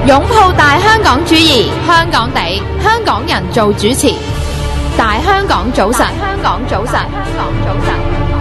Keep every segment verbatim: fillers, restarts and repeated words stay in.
擁抱大香港主義，香港地，香港人做主持。大香港早晨，香港早晨，香港早晨。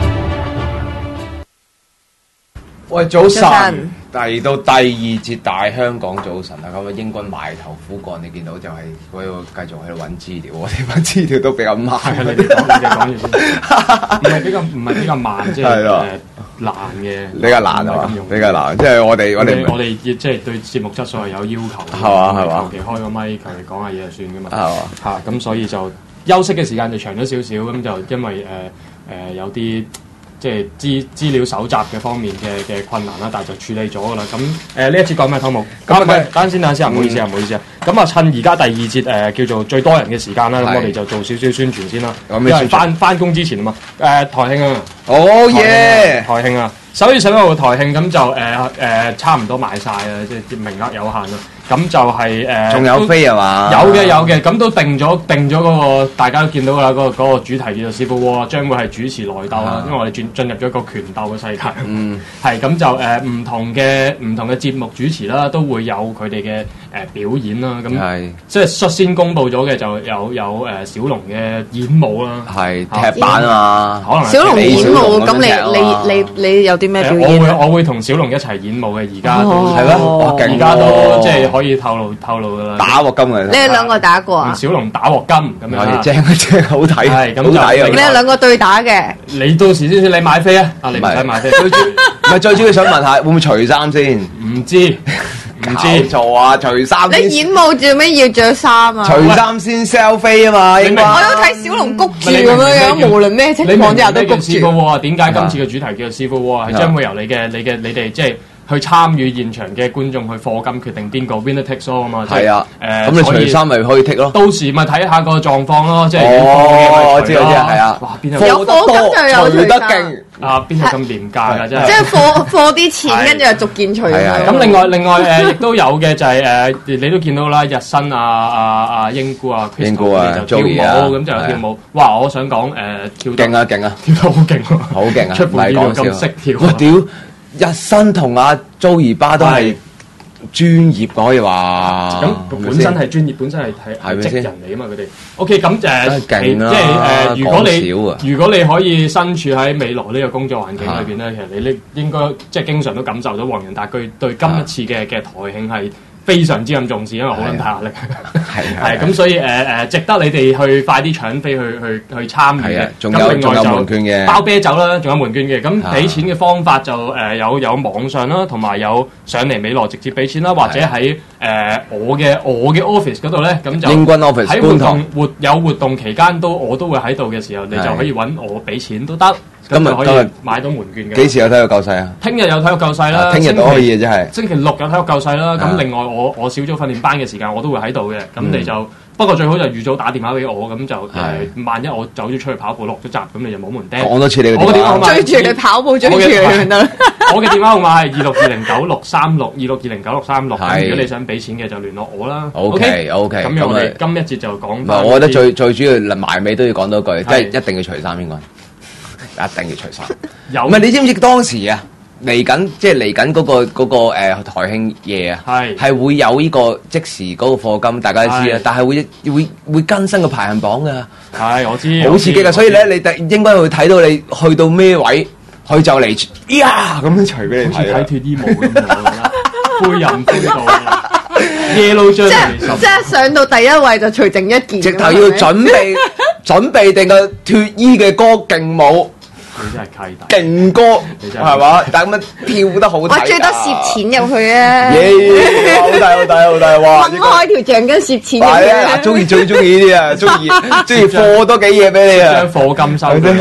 喂，早晨，嚟到第二節大香港早晨啦。咁啊，英軍埋頭苦幹，你見到就係喺度繼續喺度揾資料。我哋揾資料都比較慢。 係你哋講，你哋講住先。唔係比較，唔係比較慢，即係誒難嘅。 比較難啊，比較難。即係我哋，我哋， 我哋即係對節目質素係有要求。 係嘛，係嘛。 求其開個咪，求其講下嘢就算噶嘛。 係嘛。 嚇，咁所以就休息嘅時間就長咗少少，咁就因為誒誒、呃呃、有啲。即係資資料搜集嘅方面嘅嘅困難啦，但係就處理咗㗎啦。咁誒呢一節講咩湯姆？咁唔係，等先等先啊，唔好意思啊，唔好意思啊。咁啊，趁而家第二節誒、呃、叫做最多人嘅時間啦，咁我哋就做少少宣傳先啦。因為翻翻工之前啊嘛，誒、呃、台慶啊， 哦耶！ 台慶啊，十一月十一號嘅台慶，咁就誒誒、呃呃、差唔多賣晒啦，即係名額有限啦。咁就係誒， 仲、呃、有飛係嘛？ 有嘅有嘅，咁都定咗定咗嗰個，大家都見到㗎啦，嗰、嗰個嗰個主題叫做 Civil War，將會係主持內鬥啦，因為我哋進進入咗一個拳鬥嘅世界。嗯，係咁就誒唔、呃、同嘅唔同嘅節目主持啦，都會有佢哋嘅誒表演啦。咁即係率先公佈咗嘅就有有誒、呃、小龍嘅演舞啦， 係踢板啊， 可能小龍演舞。咁你你你你有啲咩表演？ 我會我會同小龍一齊演舞嘅，而家都係咯， 而家都即係可以透露透露噶啦。 打鑊金嘅， 你哋兩個打過啊？ 小龍打鑊金咁樣， 正正好睇， 係咁好睇啊！ 你哋兩個對打嘅， 你到時先算你買飛啊！啊，你唔使買飛， 唔係最主要想問下，會唔會除衫先？ 唔知唔知錯啊！除衫你演舞做咩要着衫啊？ 除衫先 sell 飛啊嘛！應該我有睇小龍谷住咁樣樣，無論咩情況之下都谷住。 Civil War 點解今次嘅主題叫做 Civil War？係將會由你嘅你嘅你哋即係。去參與現場嘅觀眾去課金決定邊個 winner takes all 啊嘛， 係啊， 誒咁你除衫咪可以剔咯， 到時咪睇下個狀況咯，即係哦，我知我知係啊， 哇邊有有課金就有除得勁啊，邊有咁廉價㗎真係， 即係課課啲錢跟住就逐件除。 咁另外另外誒亦都有嘅就係誒你都見到啦，日新啊啊啊英姑啊 Crystal 就跳舞咁就有跳舞，哇！我想講誒跳勁啊勁啊， 跳得好勁喎， 好勁啊， 出乎意料咁識跳， 我屌！日新同阿 Joey 巴都係專業可以話， 咁本身係專業，本身係係職人嚟啊嘛，佢哋 OK 咁誒，即係誒，如果你如果你可以身處喺美羅呢個工作環境裏邊咧，其實你呢應該即係經常都感受到黃仁達佢對今一次嘅嘅台慶係非常之咁重視，因為好撚大壓力，係係咁，所以誒誒，值得你哋去快啲搶飛去去去參與嘅。 仲有仲有門券嘅， 包啤酒啦，仲有門券嘅。咁俾錢嘅方法就誒有有網上啦，同埋有上嚟美羅直接俾錢啦，或者喺誒我嘅我嘅 office 嗰度咧，咁就英軍 office 喺活動活有活動期間都我都會喺度嘅時候，你就可以揾我俾錢都得。今日可以買到門券嘅。 幾時有體育救世啊？ 聽日有體育救世啦。 聽日都可以嘅，真係。 星期六有體育救世啦。咁另外我我小組訓練班嘅時間我都會喺度嘅。咁你就不過最好就預早打電話俾我，咁就誒萬一我走咗出去跑步落咗閘，咁你就冇門釘。 講多次你嘅電話。 追住你跑步追住你得。 我嘅電話號碼係二六二零九六三六二六二零九六三六。如果你想俾錢嘅就聯絡我啦。 OK OK。 咁樣我哋今一節就講。 唔係，我覺得最最主要埋尾都要講多句，即係一定要除衫應該。一定要除衫，有唔係你知唔知當時啊嚟緊即係嚟緊嗰個嗰個誒台慶夜啊，係係會有呢個即時嗰個課金，大家都知啊，但係會會會更新個排行榜噶，係我知，好刺激噶，所以咧你第應該會睇到你去到咩位，佢就嚟呀咁樣除俾你睇，好似睇脫衣舞咁樣，灰人灰到，yellow 張即係即係上到第一位就除剩一件， 直頭要準備準備定個脫衣嘅歌勁舞。 你真係契弟， 勁歌係嘛？但係咁樣跳得好睇， 我最多攝錢入去啊！ 耶，好大好大好大哇！ 分開條橡筋攝錢入去啊！中意最中意呢啲啊，中意中意課多幾嘢俾你啊！ 將課金收咗。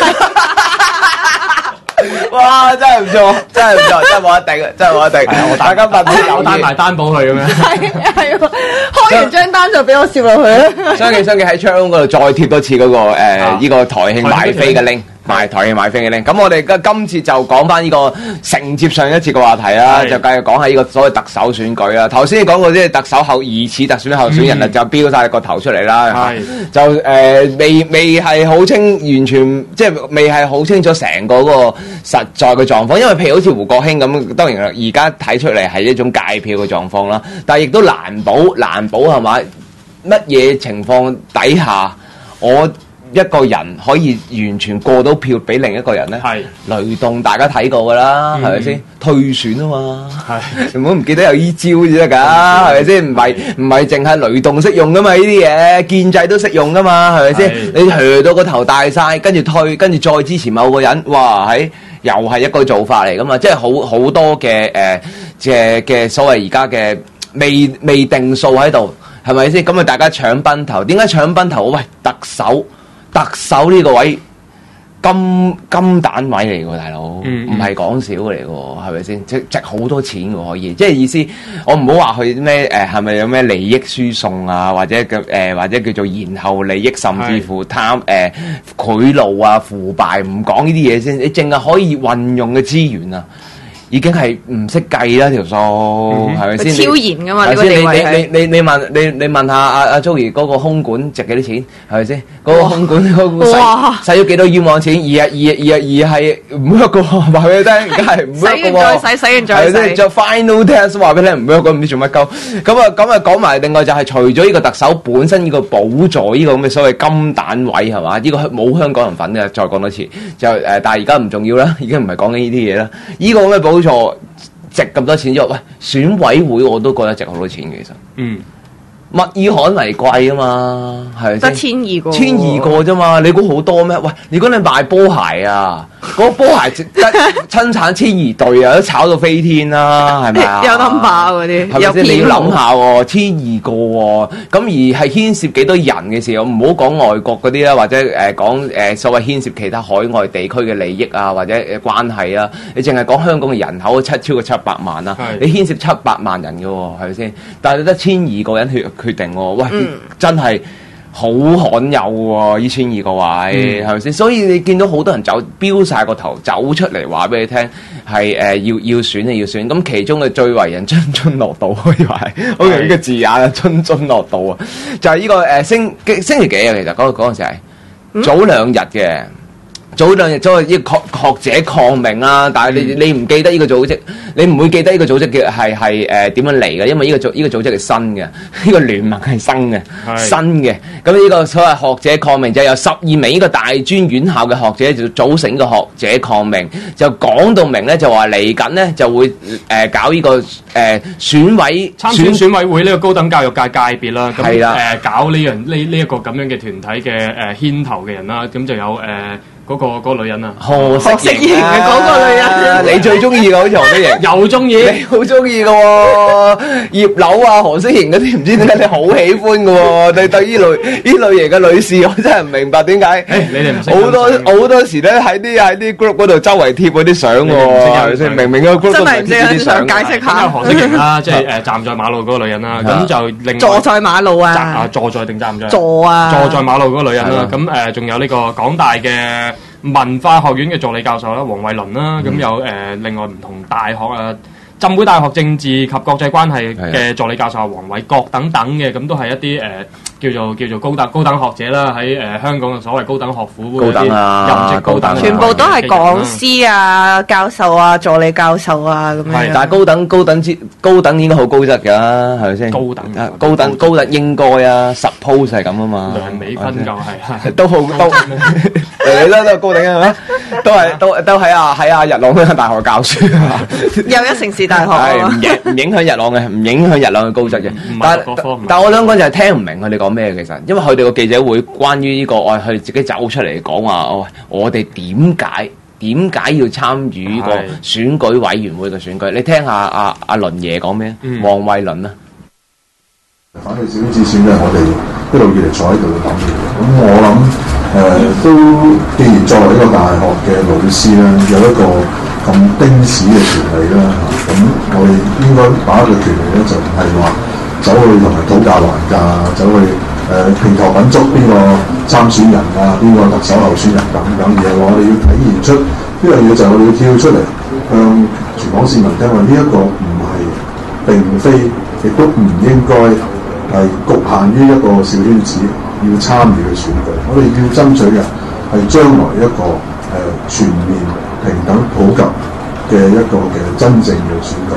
哇！真係唔錯，真係唔錯，真係冇得頂，真係冇得頂。我大家問啲我帶埋擔保去嘅咩？ 係係，開完張單就俾我攝落去啦。 相記相記喺窗嗰度再貼多次嗰個誒呢個台慶買飛嘅 link。 買台戲買飛嘅咧。咁我哋今今次就講翻呢個承接上一次嘅話題啦，就繼續講下呢個所謂特首選舉啦。頭先你講過啲特首後疑似特選候選人啊，嗯、就標晒個頭出嚟啦，就誒、呃、未未係好清，完全即係未係好清楚成個嗰個實在嘅狀況。因為譬如好似胡國興咁，當然而家睇出嚟係一種界票嘅狀況啦，但係亦都難保難保係嘛？乜嘢情況底下我一個人可以完全過到票俾另一個人咧？係雷動，大家睇過噶啦，係咪先？退選啊嘛，係唔好唔記得有依招先得㗎，係咪先？唔係唔係淨係雷動識用噶嘛？呢啲嘢建制都識用噶嘛，係咪先？你hö到到個頭大晒，跟住退，跟住再支持某個人，哇！喺又係一個做法嚟噶嘛，即係好好多嘅誒嘅嘅所謂而家嘅未未定數喺度，係咪先？咁啊，大家搶崩頭，點解搶崩頭？喂，特首。特首呢個位金金蛋位嚟喎，大佬，唔係講少嚟喎，係咪先？值值好多錢喎，可以，即係意思，我唔好話佢咩誒，係咪有咩利益輸送啊，或者嘅誒、呃，或者叫做延後利益，甚至乎貪誒賄賂啊、腐敗，唔講呢啲嘢先，你淨係可以運用嘅資源啊！已經係唔識計啦條數，係咪先？超然噶嘛？呢個地位係你你你問你你問下阿阿 Joey 嗰個空管值幾多錢？係咪先？嗰個空管嗰個使使咗幾多冤枉錢？而係而而而係唔 work 嘅喎，話俾你聽，而家係唔 work 嘅喎。使完再使，使完再使。係咪先？就 final test 話俾你聽唔 work 嘅，唔知做乜鳩。咁啊咁啊講埋，另外就係除咗呢個特首本身呢個補助呢個咁嘅所謂金蛋位係嘛？呢個冇香港人份嘅，再講多次就誒，但係而家唔重要啦，已經唔係講緊呢啲嘢啦。呢個咁嘅補錯值咁多錢之後，喂，選委會我都覺得值好多錢嘅，其實。嗯。物以罕為貴啊嘛，係得千二個，千二個啫嘛，你估好多咩？喂，如果你賣波鞋啊，嗰個波鞋得親產千二對啊，都炒到飛天啦，係咪啊？有 number 嗰啲，係咪先？你要諗下喎，千二個喎，咁而係牽涉幾多人嘅時候，唔好講外國嗰啲啦，或者誒講誒所謂牽涉其他海外地區嘅利益啊，或者誒關係啊，你淨係講香港嘅人口七超過七百萬啊，你牽涉七百萬人嘅喎，係咪先？但係你得千二個人血。決定喎，喂，嗯、真係好罕有喎！呢千二個位係咪先？所以你見到好多人走標晒個頭走出嚟話俾你聽，係誒、呃、要要選你要選。咁其中嘅最為人津津樂道可以話係，好用呢個字眼啊，津津樂道啊！就係、是、呢、這個誒、呃、星星期幾啊？其實嗰嗰陣時係、嗯、早兩日嘅。早兩日都係呢個學者抗命啦，但係你你唔記得呢個組織，你唔會記得呢個組織嘅係係誒點樣嚟嘅，因為呢個組呢個組織係新嘅，呢個聯盟係新嘅，新嘅。咁呢個所謂學者抗命就係有十二名呢個大專院校嘅學者就組成個學者抗命，就講到明咧就話嚟緊咧就會誒、呃、搞呢、這個誒、呃、選委參選選委會呢個高等教育界界別啦，咁誒、呃、搞呢樣呢呢一個咁樣嘅團體嘅誒牽頭嘅人啦，咁就有誒。呃嗰、那個嗰、那個女人啊，何色瑩嘅嗰個女人、啊， 你最中意嘅好似何色瑩， 又中意， 你好中意嘅喎，葉劉啊，何色瑩嗰啲唔知點解你好喜歡嘅喎，對對呢類呢類型嘅女士，我真係唔明白點解，你哋唔識好多好多時咧喺啲喺啲 group 嗰度周圍貼嗰啲相喎，係咪先？明明個 group 都唔係貼啲相， 解釋下何色瑩啦，即係誒站在馬路嗰個女人啦，咁就另坐在馬路啊， 啊坐在定站在坐啊， 坐在馬路嗰個女人啦，咁誒仲有呢個港大嘅文化學院嘅助理教授啦，黃慧倫啦，咁、嗯、有誒、呃、另外唔同大學啊，浸會大學政治及國際關係嘅助理教授黃偉國等等嘅，咁都係一啲誒、呃、叫做叫做高等高等學者啦，喺誒、呃、香港嘅所謂高等學府嗰啲任職高等， 全部都係講師啊、教授啊、助理教授啊咁樣。 但係高等高等之高等應該好高質㗎，係咪先？ 高等啊，高等高等應該啊 ，suppose 係咁啊嘛。 梁美芬就係都好都。你都都高等係咪？都係都都喺啊喺啊日朗嗰間大學教書啊， 又一城市大學係唔影唔影響日朗嘅，唔影響日朗嘅高質嘅。但但我兩個就係聽唔明佢哋講咩其實，因為佢哋個記者會關於呢個我佢自己走出嚟講話，哦，我哋點解點解要參與呢個選舉委員會嘅選舉？你聽下阿阿倫爺講咩？黃慧倫啊， 反對小圈子選嘅，我哋一路以嚟坐喺度諗嘅。咁我諗。誒、呃、都，既然作為一個大學嘅老師咧，有一個咁釘子嘅權利啦，咁我哋應該把握嘅權利咧，就唔係話走去同人討價還價，走去呃、評頭品足邊個參選人啊，邊個特首候選人等等，而係我哋要體現出呢樣嘢，就係我哋要跳出嚟向全港市民聽話，呢一個唔係並非，亦都唔應該係局限於一個小圈子要參與嘅選舉。我哋要爭取嘅係將來一個誒、呃、全面平等普及嘅一個嘅真正嘅選舉。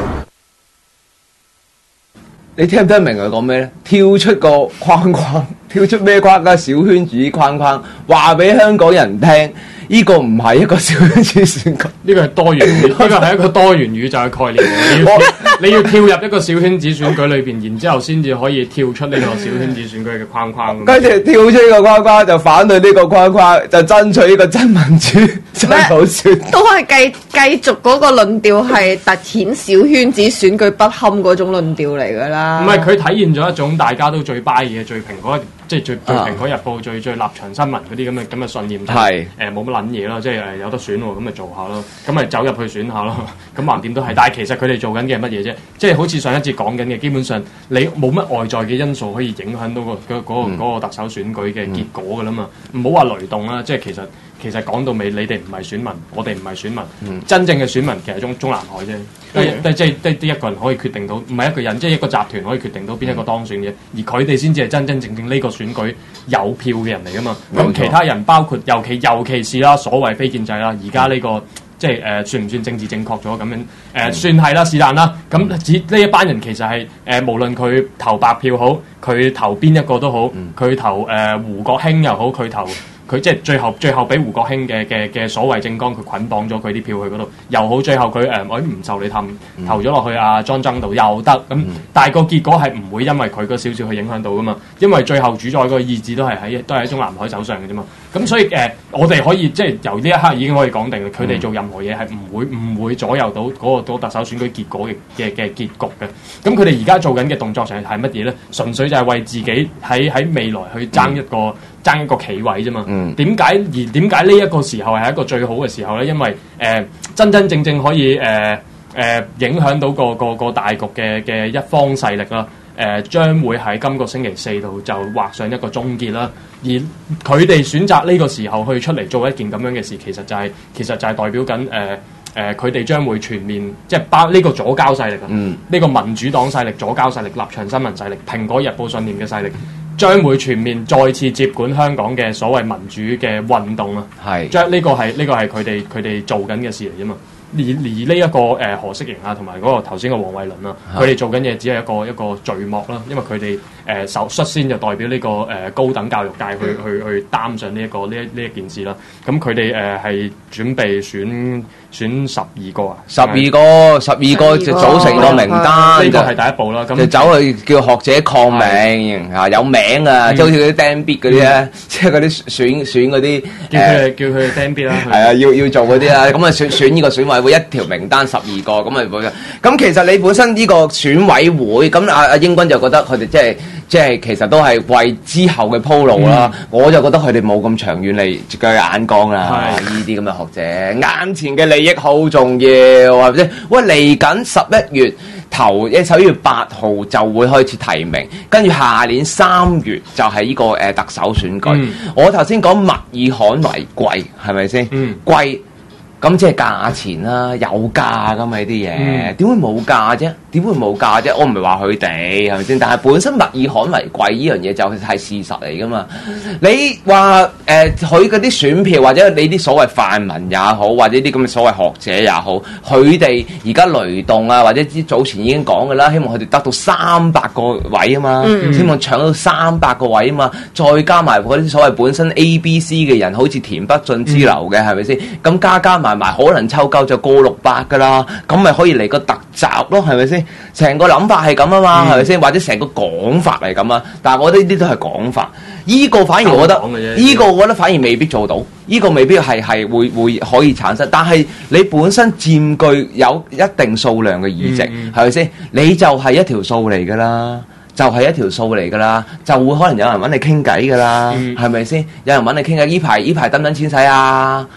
你聽唔聽明佢講咩咧？跳出個框框，跳出咩框架？小圈子框框，話俾香港人聽，呢、這個唔係一個小圈子選舉， 呢個係多元，呢個係一個多元宇宙嘅概念。你要你要跳入一個小圈子選舉裏邊，然之後先至可以跳出呢個小圈子選舉嘅框框。 跟住跳出呢個框框，就反對呢個框框，就爭取呢個真民主、真普選。 都係繼繼續嗰個論調係凸顯小圈子選舉不堪嗰種論調嚟㗎啦。 唔係，佢體現咗一種大家都最 buy 嘅、最蘋果，即係最最蘋果日報、最最立場新聞嗰啲咁嘅咁嘅信念。係誒冇乜撚嘢咯，即係誒有得選喎，咁咪做下咯，咁咪走入去選下咯。咁橫掂都係，但係其實佢哋做緊嘅係乜嘢啫？即係好似上一節講緊嘅，基本上你冇乜外在嘅因素可以影響到、嗰個嗰、嗰個嗰、嗯、個特首選舉嘅結果㗎啦嘛。唔好話雷動啦，即係其實其實講到尾，你哋唔係選民，我哋唔係選民，嗯、真正嘅選民其實係中中南海啫。即係即係即係一個人可以決定到，唔係一個人，即係一個集團可以決定到邊一個當選嘅，而佢哋先至係真真正正呢個選舉有票嘅人嚟噶嘛。咁其他人包括尤其尤其是啦，所謂非建制啦，而家呢個即係誒、呃、算唔算政治正確咗咁樣？誒、呃、算係啦，是但啦。咁只呢一班人其實係誒、呃、無論佢投白票好，佢投邊一個都好，佢投誒、呃、胡國興又好，佢投。佢即係最後最後俾胡國興嘅嘅嘅所謂政綱，佢捆綁咗佢啲票去嗰度，又好最後佢誒我唔受你氹，投咗落去阿莊爭度又得咁，嗯、但係個結果係唔會因為佢嗰少少去影響到噶嘛，因為最後主宰嗰個意志都係喺都係喺中南海手上嘅啫嘛。咁所以誒、呃，我哋可以即係由呢一刻已經可以講定，佢哋做任何嘢係唔會唔會左右到嗰、嗰個嗰個特首選舉結果嘅嘅嘅結局嘅。咁佢哋而家做緊嘅動作上係乜嘢咧？純粹就係為自己喺喺未來去爭一個。嗯爭一個企位啫嘛，點解、嗯、而點解呢一個時候係一個最好嘅時候咧？因為誒、呃、真真正正可以誒誒、呃呃、影響到個個個大局嘅嘅一方勢力啦，誒、呃、將會喺今個星期四度就畫上一個終結啦。而佢哋選擇呢個時候去出嚟做一件咁樣嘅事，其實就係、是、其實就係代表緊誒誒佢哋將會全面即係包呢個左膠勢力啊，呢、嗯、個民主黨勢力、左膠勢力、立場新聞勢力、蘋果日報信念嘅勢力。將會全面再次接管香港嘅所謂民主嘅運動啊！係將呢個係呢、呢個係佢哋佢哋做緊嘅事嚟啫嘛。而而呢、這、一個誒、呃、何式凝啊，同埋嗰個頭先嘅黃偉綸啊，佢哋做緊嘢只係一個一個序幕啦。因為佢哋誒首率先就代表呢、這個誒、呃、高等教育界去去去擔上呢、這、一個呢一呢一件事啦。咁佢哋誒係準備選選十二個啊， 十二個十二個就組成個名單， 呢個係第一步啦。咁就走去叫學者抗命啊，有名啊，即係好似嗰啲釘筆嗰啲咧，即係嗰啲選選嗰啲叫佢哋叫佢哋釘筆啦。 係啊，要要做嗰啲啦。咁啊選選呢個選委會一條名單十二個，咁啊咁其實你本身呢個選委會，咁阿阿英軍就覺得佢哋即係即係其實都係為之後嘅鋪路啦。嗯、我就覺得佢哋冇咁長遠嚟嘅眼光啦。呢啲咁嘅學者，眼前嘅利益好重要，係咪先？喂，嚟緊十一月頭，誒十一月八號就會開始提名，跟住下年三月就係呢、這個誒、呃、特首選舉。嗯、我頭先講物以罕為貴，係咪先？嗯，貴。咁即係價錢啦，有價噶嘛呢啲嘢，點、嗯、會冇價啫？點會冇價啫？我唔係話佢哋係咪先？但係本身物以罕為貴呢樣嘢就係事實嚟噶嘛。你話誒佢嗰啲選票或者你啲所謂泛民也好，或者啲咁嘅所謂學者也好，佢哋而家雷動啊，或者之早前已經講噶啦，希望佢哋得到三百個位啊嘛，嗯、希望搶到三百個位啊嘛，再加埋嗰啲所謂本身 A、B、C 嘅人，好似田北俊之流嘅係咪先？咁加加埋埋可能抽夠就過六百噶啦，咁咪可以嚟個特集咯，係咪先？成個諗法係咁啊嘛，係咪先？或者成個講法係咁啊？但係我覺得呢啲都係講法，依、這個反而我覺得，依個我覺得反而未必做到，依、這個未必係係會會可以產生。但係你本身佔據有一定數量嘅議席，係咪先？你就係一條數嚟噶啦，就係、是、一條數嚟噶啦，就會可能有人揾你傾偈噶啦，係咪先？有人揾你傾偈，依排依排等等錢使啊！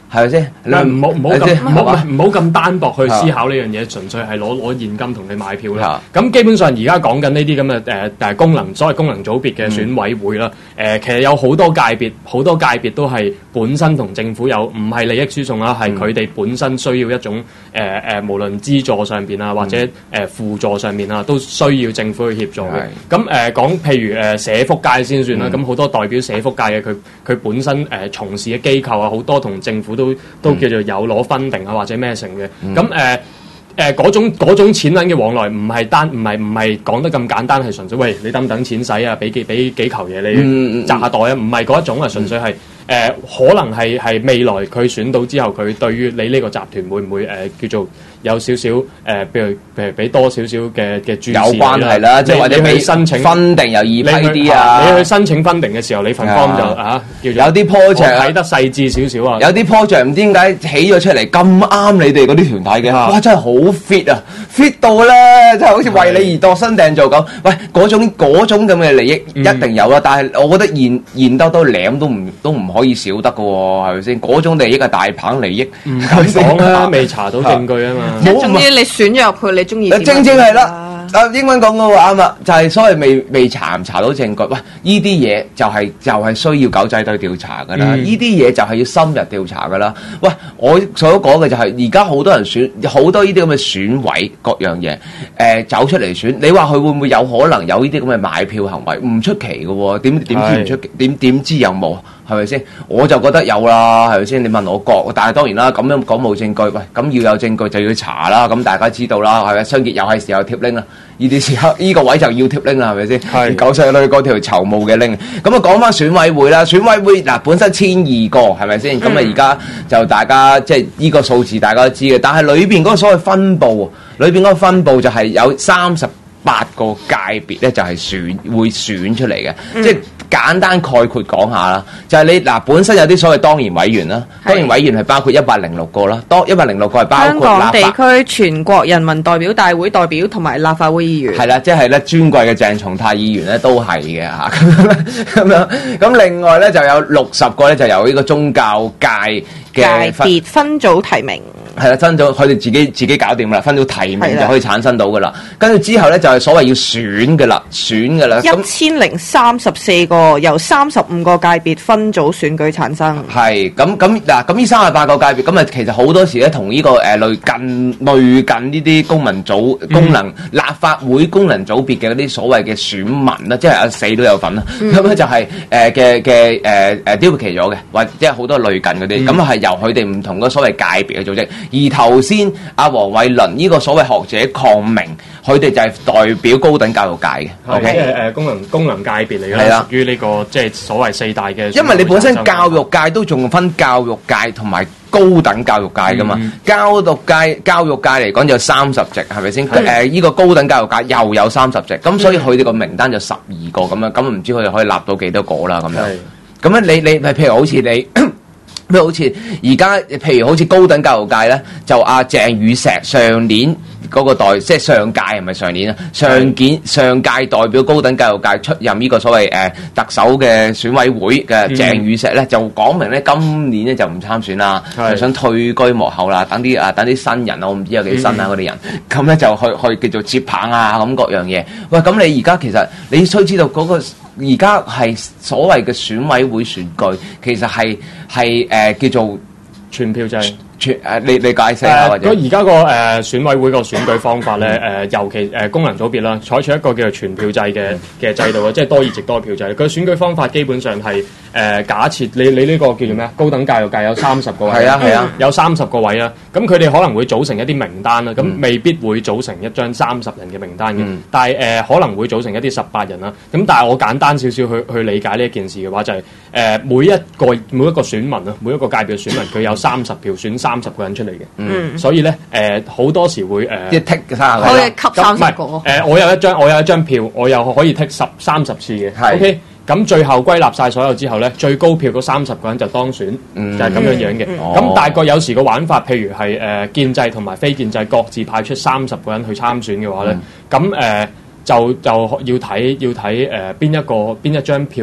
係咪先？ 唔好唔好咁唔好唔好咁單薄去思考呢樣嘢，純粹係攞攞現金同你買票啦。咁基本上而家講緊呢啲咁嘅誒誒功能，所謂功能組別嘅選委會啦。誒、嗯呃、其實有好多界別，好多界別都係本身同政府有唔係利益輸送啦，係佢哋本身需要一種誒誒、呃，無論資助上邊啊，或者誒、呃、輔助上面啊，都需要政府去協助嘅。咁誒、呃、講譬如誒、呃、社福界先算啦，咁好、嗯、多代表社福界嘅佢佢本身誒、呃、從事嘅機構啊，好多同政府都都叫做有攞分定啊，或者咩成嘅。咁誒誒嗰種嗰種錢銀嘅往來，唔係單唔係唔係講得咁簡單，係純粹喂你等唔等錢使啊？俾幾俾幾球嘢你擲下袋啊？唔係嗰一種啊，純粹係。誒、呃、可能係係未來佢選到之後，佢對於你呢個集團會唔會誒、呃、叫做有少少誒，譬如譬如俾多少少嘅嘅注視有關係啦，即係或者你去申請分定又易批啲啊！ 你去申請分定嘅時候，你份 form 就啊叫做有啲 project 睇得細緻少少啊！ 有啲 project 唔知點解起咗出嚟咁啱你哋嗰啲團體嘅，哇！真係好 fit 啊 ，fit 到咧，真係好似為你而度身訂做咁。喂，嗰種嗰種咁嘅利益一定有啦，嗯、但係我覺得現現兜兜舐都唔都唔可以少得嘅喎，係咪先？嗰種利益係大棒利益， 唔敢講啦，未查到證據啊嘛。 總之你選咗入去，你中意點？ 正正係啦。啊，英文講嘅話啱啦，就係、是、所謂未未查唔查到證據。喂，呢啲嘢就係、是、就係、是、需要狗仔隊調查㗎啦。呢啲嘢就係要深入調查㗎啦。喂，我所講嘅就係而家好多人選，好多呢啲咁嘅選委各樣嘢，誒、呃、走出嚟選，你話佢會唔會有可能有呢啲咁嘅買票行為？唔出奇嘅喎，點點知唔出奇？點點知有冇？係咪先？我就覺得有啦，係咪先？你問我覺，但係當然啦，咁樣講冇證據，喂，咁要有證據就要查啦。咁大家知道啦，係咪？雙傑又係時候貼拎啦，呢啲時刻呢、這個位就要貼拎啦，係咪先？係九細女嗰條籌募嘅拎。咁啊，講翻選委會啦，選委會嗱本身千二個係咪先？咁啊而家就大家即係呢個數字大家都知嘅，但係裏邊嗰個所謂分佈，裏邊嗰個分佈就係有三十八個界別咧，就係選會選出嚟嘅，嗯、即係。簡單概括講下啦，就係、是、你嗱本身有啲所謂當然委員啦，當然委員係包括一百零六個啦，當一百零六個係包括香港地區全國人民代表大會代表同埋立法會議員。 係啦，即係咧尊貴嘅鄭松泰議員咧都係嘅嚇，咁樣咁另外咧就有六十個咧就由呢個宗教界嘅界別分組提名。 係啦，分組佢哋自己自己搞掂啦，分組提名就可以產生到噶啦。跟住之後咧就係、是、所謂要選嘅啦，選嘅啦。 一千零三十四個由三十五個界別分組選舉產生。 係咁咁嗱，咁呢三十八個界別咁啊，其實好多時咧同呢個誒類近類近呢啲公民組、嗯、功能立法會功能組別嘅嗰啲所謂嘅選民啦，即係阿死都有份啦。咁咧、嗯、就係誒嘅嘅誒誒丟棄咗嘅，或者係好多類近嗰啲，咁係、嗯、由佢哋唔同嗰所謂界別嘅組織。而頭先阿黃偉綸呢個所謂學者鄺明，佢哋就係代表高等教育界嘅，OK？ 即係誒功能功能界別嚟嘅，係啦，屬於呢個即係所謂四大嘅。 因為你本身教育界都仲分教育界同埋高等教育界噶嘛，嗯、教育界教育界嚟講就有三十席，係咪先？誒的，依、呃這個高等教育界又有三十席，咁、嗯、所以佢哋個名單就十二個咁樣，咁唔知佢哋可以立到幾多個啦咁樣。咁樣的你你譬如好似你。咩好似而家，譬如好似高等教育界咧，就阿、啊、鄭宇碩上年嗰個代，即係上屆係咪上年啊？上屆上屆代表高等教育界出任呢個所謂誒、呃、特首嘅選委會嘅鄭宇碩咧，就講明咧今年咧就唔參選啦，就想退居幕後啦，等啲啊等啲新人啊，我唔知有幾新啊嗰啲人，咁咧就去去叫做接棒啊咁各樣嘢。喂，咁你而家其實你需知道嗰、那個。而家係所謂嘅選委會選舉，其實係係誒叫做全票制。 全誒，你你解釋下或者？ 而家個誒選委會個選舉方法咧，誒、呃、尤其誒、呃、功能組別啦，採取一個叫做全票制嘅嘅制度啊，即係多議席多票制。佢選舉方法基本上係誒、呃、假設你你呢個叫做咩啊？高等教育界有三十個位，係啊係啊，有三十個位啊。咁佢哋可能會組成一啲名單啦，咁、嗯、未必會組成一張三十人嘅名單嘅，嗯、但係誒、呃、可能會組成一啲十八人啦。咁但係我簡單少少去去理解呢一件事嘅話，就係、是、誒、呃、每一個每一個選民啊，每一個界別嘅選民，佢有三十票選三十個人出嚟嘅，嗯，所以咧，誒好多時會誒， 一剔三可以吸三十個。 誒，我有一張，我有一張票，我又可以剔十三十次嘅。係，OK，咁最後歸納晒所有之後咧，最高票嗰三十個人就當選，就係咁樣樣嘅。咁大概有時個玩法，譬如係誒建制同埋非建制各自派出三十個人去參選嘅話咧，咁誒就就要睇要睇誒邊一個邊一張票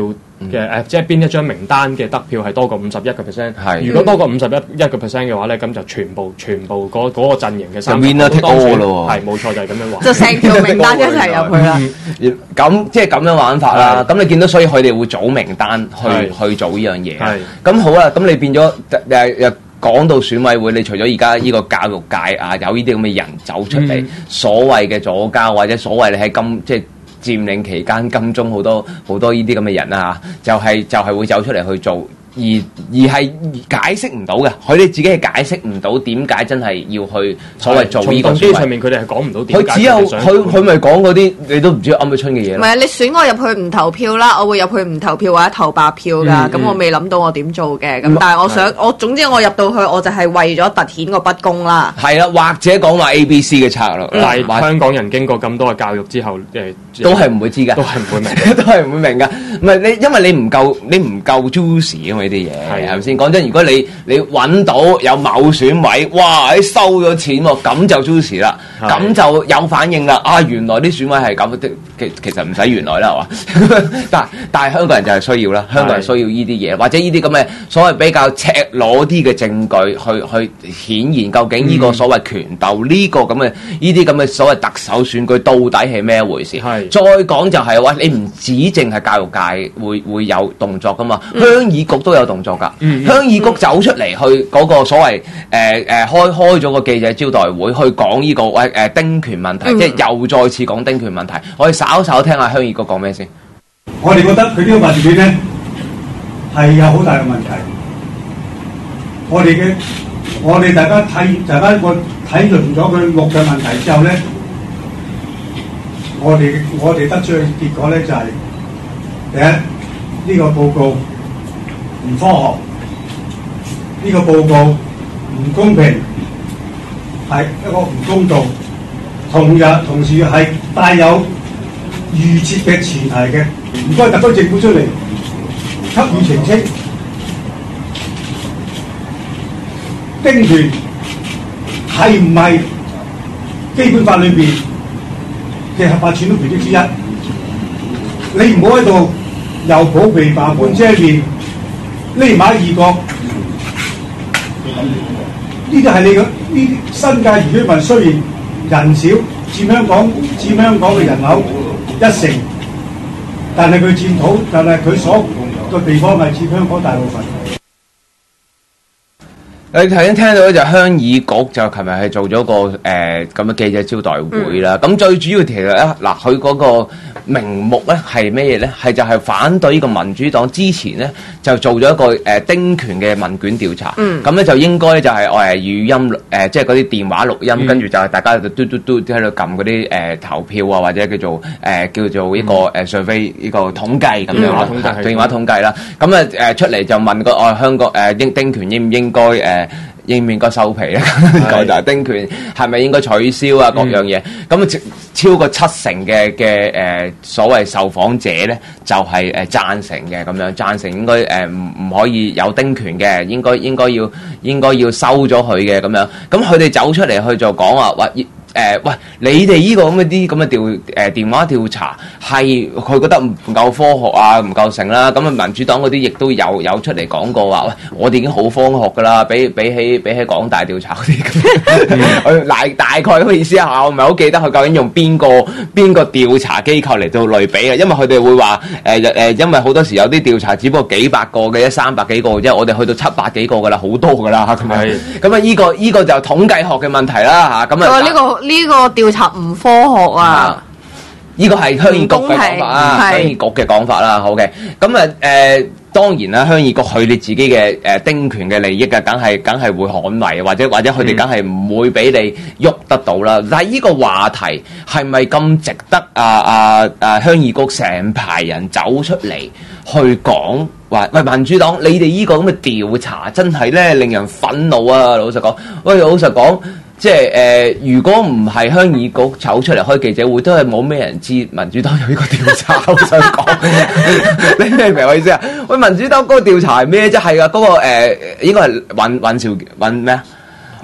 嘅誒、呃，即係邊一張名單嘅得票係多過五十一個 percent。 係。 如果多過五十一一個 percent 嘅話咧，咁就全部全部嗰嗰、那個陣營嘅三 winner take all 咯。 係冇錯，就係、是、咁樣玩。 就成條名單一齊入去啦。 咁即係咁樣玩法啦。咁你見到所以佢哋會組名單去去做呢樣嘢。係。咁好啦，咁你變咗誒又講到選委會，你除咗而家呢個教育界啊有呢啲咁嘅人走出嚟，嗯、所謂嘅左膠或者所謂你喺金即係佔領期間金鐘好多好多呢啲咁嘅人啊，就係、是、就係、是、會走出嚟去做。而而係解釋唔到嘅，佢哋自己係解釋唔到點解真係要去所謂做呢個選委。從動機上面，佢哋係講唔到點解。佢只有佢佢咪講嗰啲你都唔知噏乜春嘅嘢。唔係啊！ 你選我入去唔投票啦，我會入去唔投票或者投白票㗎。咁、嗯、我未諗到我點做嘅。咁、嗯、但係我想，我總之我入到去，我就係為咗突顯個不公啦。 係啦，或者講話 A、B、C 嘅策略。 嗯、但係香港人經過咁多嘅教育之後，誒都係唔會知㗎， 都係唔會明， 都係唔會明㗎。唔係你，因為你唔夠，你唔夠 juicy 啊嘛呢啲嘢。係咪先？講真，如果你你揾到有某選委，哇！你收咗錢喎，咁就 juicy 啦，咁就有反應啦。啊，原來啲選委係咁，其其實唔使原來啦，係嘛？但但係香港人就係需要啦，香港人需要呢啲嘢，或者呢啲咁嘅所謂比較赤裸啲嘅證據，去去顯現究竟呢個所謂權鬥呢、嗯、個咁嘅呢啲咁嘅所謂特首選舉到底係咩回事？再講就係、是、話你唔止淨係教育界會會有動作噶嘛，鄉、嗯、議局都有動作㗎。嗯、鄉議局走出嚟去嗰個所謂誒誒開開咗個記者招待會，去講呢、這個喂誒、呃、丁權問題，嗯、即係又再次講丁權問題。我哋稍稍聽下鄉議局講咩先。 我哋覺得佢呢個發展咧係有好大嘅問題。我哋嘅我哋大家睇大家個睇論咗佢六嘅問題之後咧，我哋我哋得出嘅結果咧就係、是、第一呢、這個報告唔科學。呢、這個報告唔公平，係一個唔公道，同日同時係帶有預設嘅前提嘅。唔該，特區政府出嚟給予澄清。丁權係唔係基本法裏邊嘅合法傳統權益之一？你唔好喺度又抱琵琶半遮面，匿埋異國。呢個係你嘅呢啲新界原居民，雖然人少，佔香港佔香港嘅人口一成，但係佢佔土，但係佢所個地方係佔香港大部分。 你頭先聽到咧就鄉議局就琴日係做咗個誒咁嘅記者招待會啦。咁、嗯、最主要其實咧嗱，佢嗰個名目咧係咩嘢咧？係就係反對呢個民主黨之前咧就做咗一個誒、呃、丁權嘅問卷調查。咁咧、嗯、就應該咧就係我係語音誒、呃，即係嗰啲電話錄音，跟住、嗯、就係大家就嘟嘟嘟喺度撳嗰啲誒投票啊，或者叫做誒、呃、叫做呢個誒 survey 呢個統計咁樣啦，電話統計啦。咁啊誒出嚟就問個哦香港誒丁丁權應唔應該誒？呃應唔應該收皮咧？講就係丁權係咪應該取消啊？各樣嘢咁啊，超過七成嘅嘅誒所謂受訪者咧，就係、是、誒、呃、贊成嘅咁樣，贊成應該誒唔唔可以有丁權嘅，應該應該要應該要收咗佢嘅咁樣。咁佢哋走出嚟去就講話話。誒、呃、喂，你哋呢個咁嘅啲咁嘅調誒、呃、電話調查係佢覺得唔夠科學啊，唔夠成啦。咁啊民主黨嗰啲亦都有有出嚟講過話，喂，我哋已經好科學㗎啦，比比起比起港大調查嗰啲咁。大大概咁嘅意思啊，我唔係好記得佢究竟用邊個邊個調查機構嚟到類比啊，因為佢哋會話誒誒，因為好多時有啲調查只不過幾百個嘅，一三百幾個嘅啫，我哋去到七百幾個㗎啦，好多㗎啦咁樣。咁啊依個依、這個就統計學嘅問題啦嚇。咁啊呢個。 呢個調查唔科學啊！ 呢個係鄉議局嘅講法啊，鄉議局嘅講法啦。好嘅，咁啊誒，當然啦，鄉議局佢哋自己嘅誒、呃、丁權嘅利益啊，梗係梗係會捍衞，或者或者佢哋梗係唔會俾你喐得到啦。嗯、但係呢個話題係咪咁值得啊啊啊鄉議局成排人走出嚟去講話？喂，民主黨，你哋呢個咁嘅調查真係咧令人憤怒啊！老實講，喂，老實講。即係誒、呃，如果唔係鄉議局走出嚟開記者會，都係冇咩人知民主黨有呢個調查。我想講，你明唔明我意思啊？喂，民主黨嗰個調查係咩啫？係啊，嗰、那個誒、呃、應該係尹尹兆尹咩啊？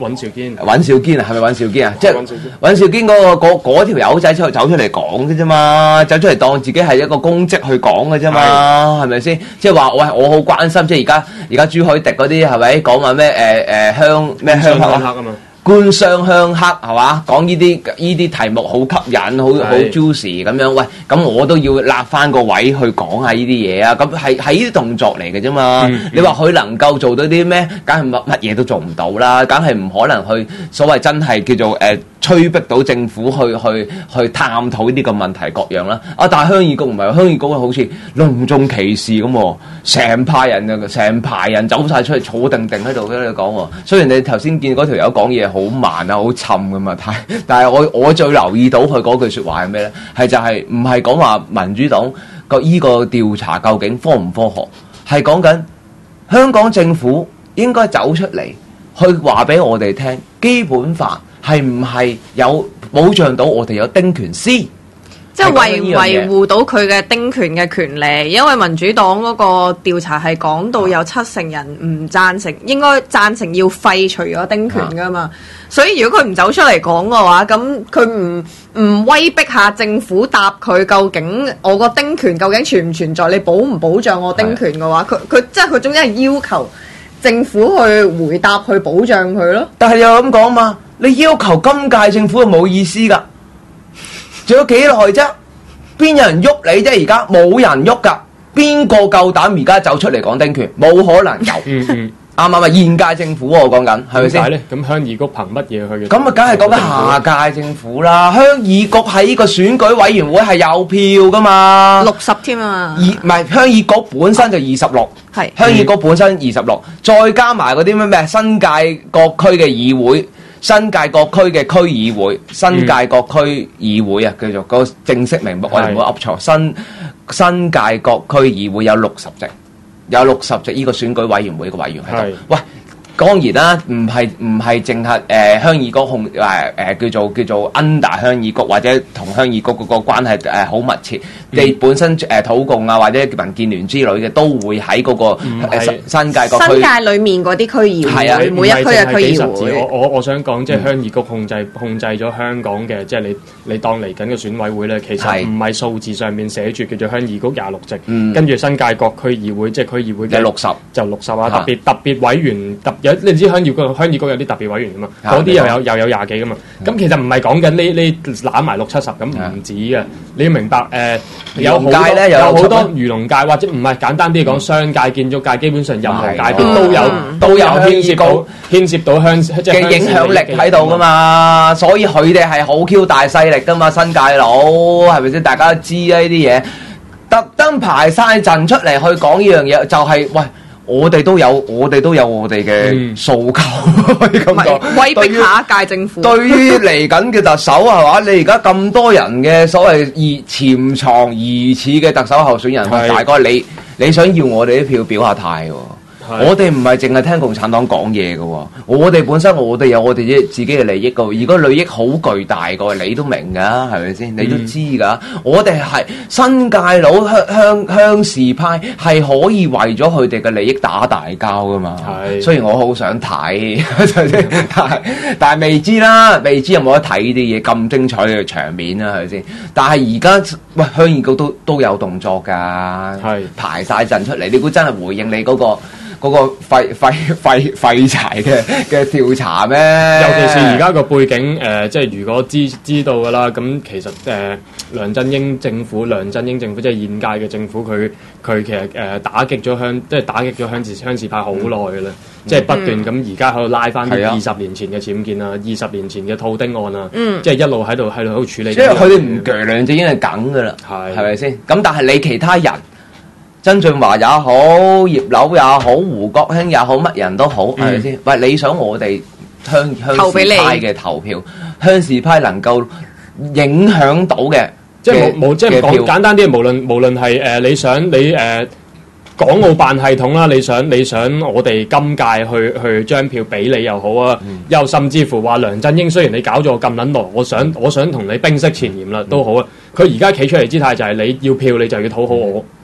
尹兆堅， 尹兆堅啊，係咪尹兆堅啊？即係尹兆堅尹兆堅嗰個嗰嗰條友仔出去走出嚟講嘅啫嘛，走出嚟當自己係一個公職去講嘅啫嘛，係咪先？即係話喂，我好關心，即係而家而家朱凱廸嗰啲係咪講話咩誒誒鄉咩鄉黑啊嘛？官商鄉黑係嘛？講呢啲呢啲題目好吸引，好好 juicy 咁樣。喂，咁我都要立翻個位去講下呢啲嘢啊！咁係係呢啲動作嚟嘅啫嘛。嗯嗯、你話佢能夠做到啲咩？梗係乜乜嘢都做唔到啦。梗係唔可能去所謂真係叫做誒、呃、催逼到政府去去去探討呢個問題各樣啦。啊，但係鄉議局唔係，鄉議局好似隆重其事咁喎，成派人啊，成排人走晒出嚟坐定定喺度喺度講喎。雖然你頭先見嗰條友講嘢好慢啊，好沉噶嘛，但係但係我我最留意到佢嗰句説話係咩咧？係就係唔係講話民主黨個依個調查究竟科唔科學？係講緊香港政府應該走出嚟去話俾我哋聽，基本法係唔係有保障到我哋有丁權私？ 即係維維護到佢嘅丁權嘅權利，因為民主黨嗰個調查係講到有七成人唔贊成，應該贊成要廢除咗丁權噶嘛。啊、所以如果佢唔走出嚟講嘅話，咁佢唔唔威逼下政府答佢究竟我個丁權究竟存唔存在？你保唔保障我丁權嘅話，佢佢即係佢總之係要求政府去回答去保障佢咯。 但係又咁講嘛，你要求今屆政府係冇意思㗎。仲有幾耐啫？邊有人喐你啫？而家冇人喐㗎。邊個夠膽而家走出嚟講丁權？冇可能有。嗯嗯，啱唔啱啊？現屆政府我講緊係咪先？點解咧？咁鄉議局憑乜嘢去？咁啊，梗係講緊下屆政府啦。鄉議局喺呢個選舉委員會係有票㗎嘛？ 六十添啊嘛。 而唔係鄉議局本身就二十六。係鄉議局本身二十六，再加埋嗰啲咩咩新界各區嘅議會。新界各區嘅區議會，新界各區議會啊，叫做個正式名目，我哋唔好噏錯。新新界各區議會有六十席，有六十席，呢個選舉委員會嘅委員喺度。喂，當然啦，唔係唔係淨係誒鄉議局控誒誒、呃、叫做叫做 under 鄉議局或者同鄉議局嗰個關係誒好、呃、密切。你、嗯、本身誒、呃、土共啊或者民建聯之類嘅都會喺嗰、那個、呃、新界各區。 新界裡面嗰啲區議會，係啊，每一區嘅區議會。 我我我想講，即係鄉議局控制控制咗香港嘅，即係你你當嚟緊嘅選委會咧，其實唔係數字上面寫住叫做鄉議局廿六席，嗯、跟住新界各區議會即係區議會嘅六十就六十啊，特別特別委員特有你知鄉議局鄉議局有啲特別委員噶嘛，嗰啲又有又有廿幾噶嘛，咁、嗯、其實唔係講緊呢呢攬埋六七十咁唔止嘅，你要明白誒。呃有好多有好多漁農界或者唔係簡單啲講，商界、建築界，基本上任何界別都有、嗯、都有牽涉到牽涉到鄉嘅影響力喺度噶嘛，所以佢哋係好 Q 大勢力噶嘛，新界佬係咪先？大家都知啊呢啲嘢，特登排晒陣出嚟去講呢樣嘢，就係、是、喂。我哋都有，我哋都有我哋嘅訴求，可以咁講。 威逼下一屆政府。對於嚟緊嘅特首係嘛？你而家咁多人嘅所謂疑潛藏疑似嘅特首候選人，大哥你你想要我哋啲票表下態喎？我哋唔係淨係聽共產黨講嘢嘅，我哋本身我哋有我哋自己嘅利益嘅，如果利益好巨大嘅，你都明噶，係咪先？你都知噶，嗯、我哋係新界佬鄉鄉鄉事派，係可以為咗佢哋嘅利益打大交噶嘛？係，雖然我好想睇，但係但係未知啦，未知有冇得睇呢啲嘢咁精彩嘅場面啊？係咪先？但係而家喂鄉議局都都有動作噶，係排晒陣出嚟，你估真係回應你嗰、嗰個？嗰個廢廢廢廢柴嘅嘅調查咩？ 尤其是而家個背景，誒、呃，即係如果知知道㗎啦，咁其實誒、呃，梁振英政府，梁振英政府即係現屆嘅政府，佢佢其實誒、呃、打擊咗鄉，即係打擊咗鄉事鄉事派好耐㗎啦，嗯、即係不斷咁而家喺度拉翻啲二十年前嘅僭建啊，二十年前嘅套丁案啊，嗯、即係一路喺度喺度喺度處理。 即係佢哋唔鋸梁振英係梗㗎啦，係係咪先？咁但係你其他人。曾俊華也好，葉劉也好，胡國興也好，乜人都好，係咪先？喂，你想我哋鄉鄉事派嘅投票，鄉事派能夠影響到嘅， 即係冇冇，即係講簡單啲，無論無論係誒、呃，你想你誒、呃、港澳辦系統啦，你想你想我哋今屆去去將票俾你又好啊，嗯、又甚至乎話梁振英，雖然你搞咗我咁撚耐，我想我想同你冰釋前嫌啦，都好啊。佢而家企出嚟姿態就係你要票，你就要討好我。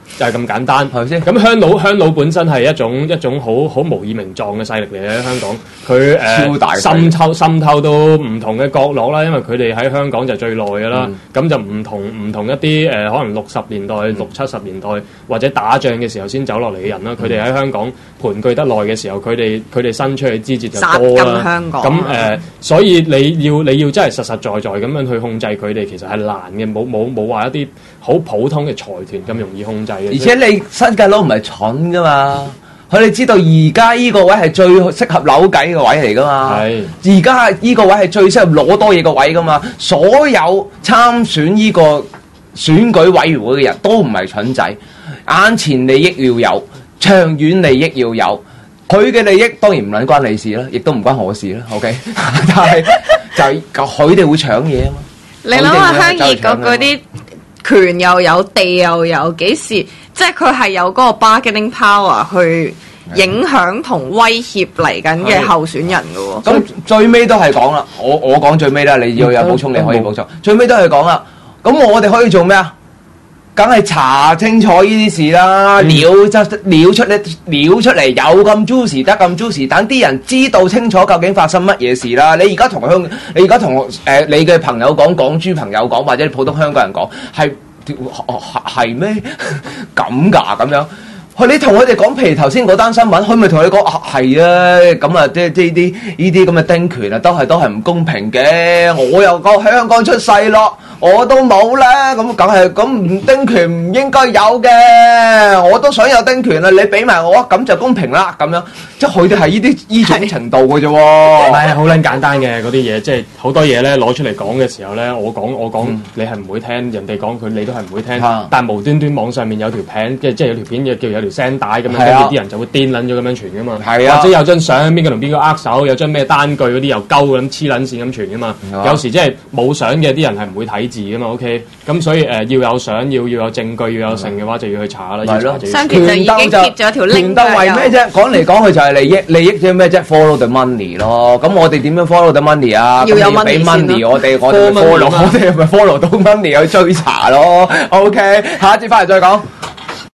就係咁簡單， 係咪先？ 咁鄉佬鄉佬本身係一種一種好好無以名狀嘅勢力嚟嘅喺香港，佢誒、呃、 超大滲透滲透到唔同嘅角落啦，因為佢哋喺香港就最耐㗎啦，咁、嗯、就唔同唔同一啲誒、呃、可能六十年代、嗯、六七十年代或者打仗嘅時候先走落嚟嘅人啦，佢哋喺香港盤踞得耐嘅時候，佢哋佢哋伸出去枝節就多啦， 香港咁誒、呃，所以你要你要真係實實在在咁樣去控制佢哋，其實係難嘅，冇冇冇話一啲好普通嘅財團咁容易控制嘅。 而且你新界佬唔係蠢噶嘛，佢哋知道而家依個位係最適合扭計嘅位嚟噶嘛。係，而家依個位係最適合攞多嘢嘅位噶嘛。所有參選依個選舉委員會嘅人都唔係蠢仔，眼前利益要有，長遠利益要有。佢嘅利益當然唔撚關你事啦，亦都唔關我事啦。OK， 但係就係佢哋會搶嘢啊嘛。 你諗下鄉議局嗰啲權又有地又有，幾時即係佢係有嗰個 bargaining power 去影響同威脅嚟緊嘅候選人嘅喎。 咁最尾都係講啦，我我講最尾啦，你要有補充你可以補充。最尾都係講啦，咁我哋可以做咩啊？梗係查清楚呢啲事啦，料就料出嚟，料出嚟有咁 juicy 得咁 juicy，等啲人知道清楚究竟發生乜嘢事啦。你而家同香，你而家同誒你嘅朋友講，港豬朋友講，或者普通香港人講，係係咩咁㗎咁樣？你同佢哋講，譬如頭先嗰單新聞，佢咪同你講啊係啊，咁啊即係即係啲呢啲咁嘅丁權啊，都係都係唔公平嘅。我又個喺香港出世咯，我都冇啦，咁梗係咁唔丁權唔應該有嘅，我都想有丁權啊！你俾埋我，咁就公平啦，咁樣即係佢哋係呢啲呢種程度嘅啫喎。 唔係好撚簡單嘅嗰啲嘢，即係好多嘢咧攞出嚟講嘅時候咧，我講我講、嗯、你係唔會聽，人哋講佢你都係唔會聽，啊、但係無端端網上面有條片，即係即係有條片嘅叫有條聲帶咁樣，跟住啲人就會癲撚咗咁樣傳噶嘛，啊、或者有張相邊個同邊個握手，有張咩單據嗰啲又鳩咁黐撚線咁傳噶嘛，啊、有時即係冇相嘅啲人係唔會睇字噶嘛 ，OK， 咁所以誒、呃、要有相要要有證據要有成嘅話就要去查啦，要查就要查。 相片就已經貼咗條 link 權鬥為咩啫？講嚟講去就係利益，利益即係咩啫 ？Follow the money 咯。咁我哋點樣 follow the money 啊？ 要有 money 俾 money 我哋，我哋 follow，我哋咪 follow 到 money 去追查咯。OK， 下一節翻嚟再講。